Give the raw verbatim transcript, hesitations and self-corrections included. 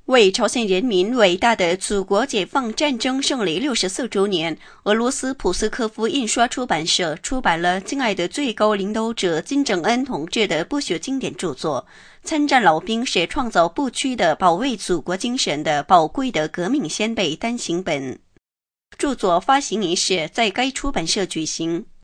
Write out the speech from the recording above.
为朝鲜人民伟大的祖国解放战争胜利六十四周年，俄罗斯普斯科夫印刷出版社出版了敬爱的最高领导者金正恩同志的不朽经典著作《参战老兵是创造不屈的保卫祖国精神的宝贵的革命先辈》单行本。著作发行仪式在该出版社举行。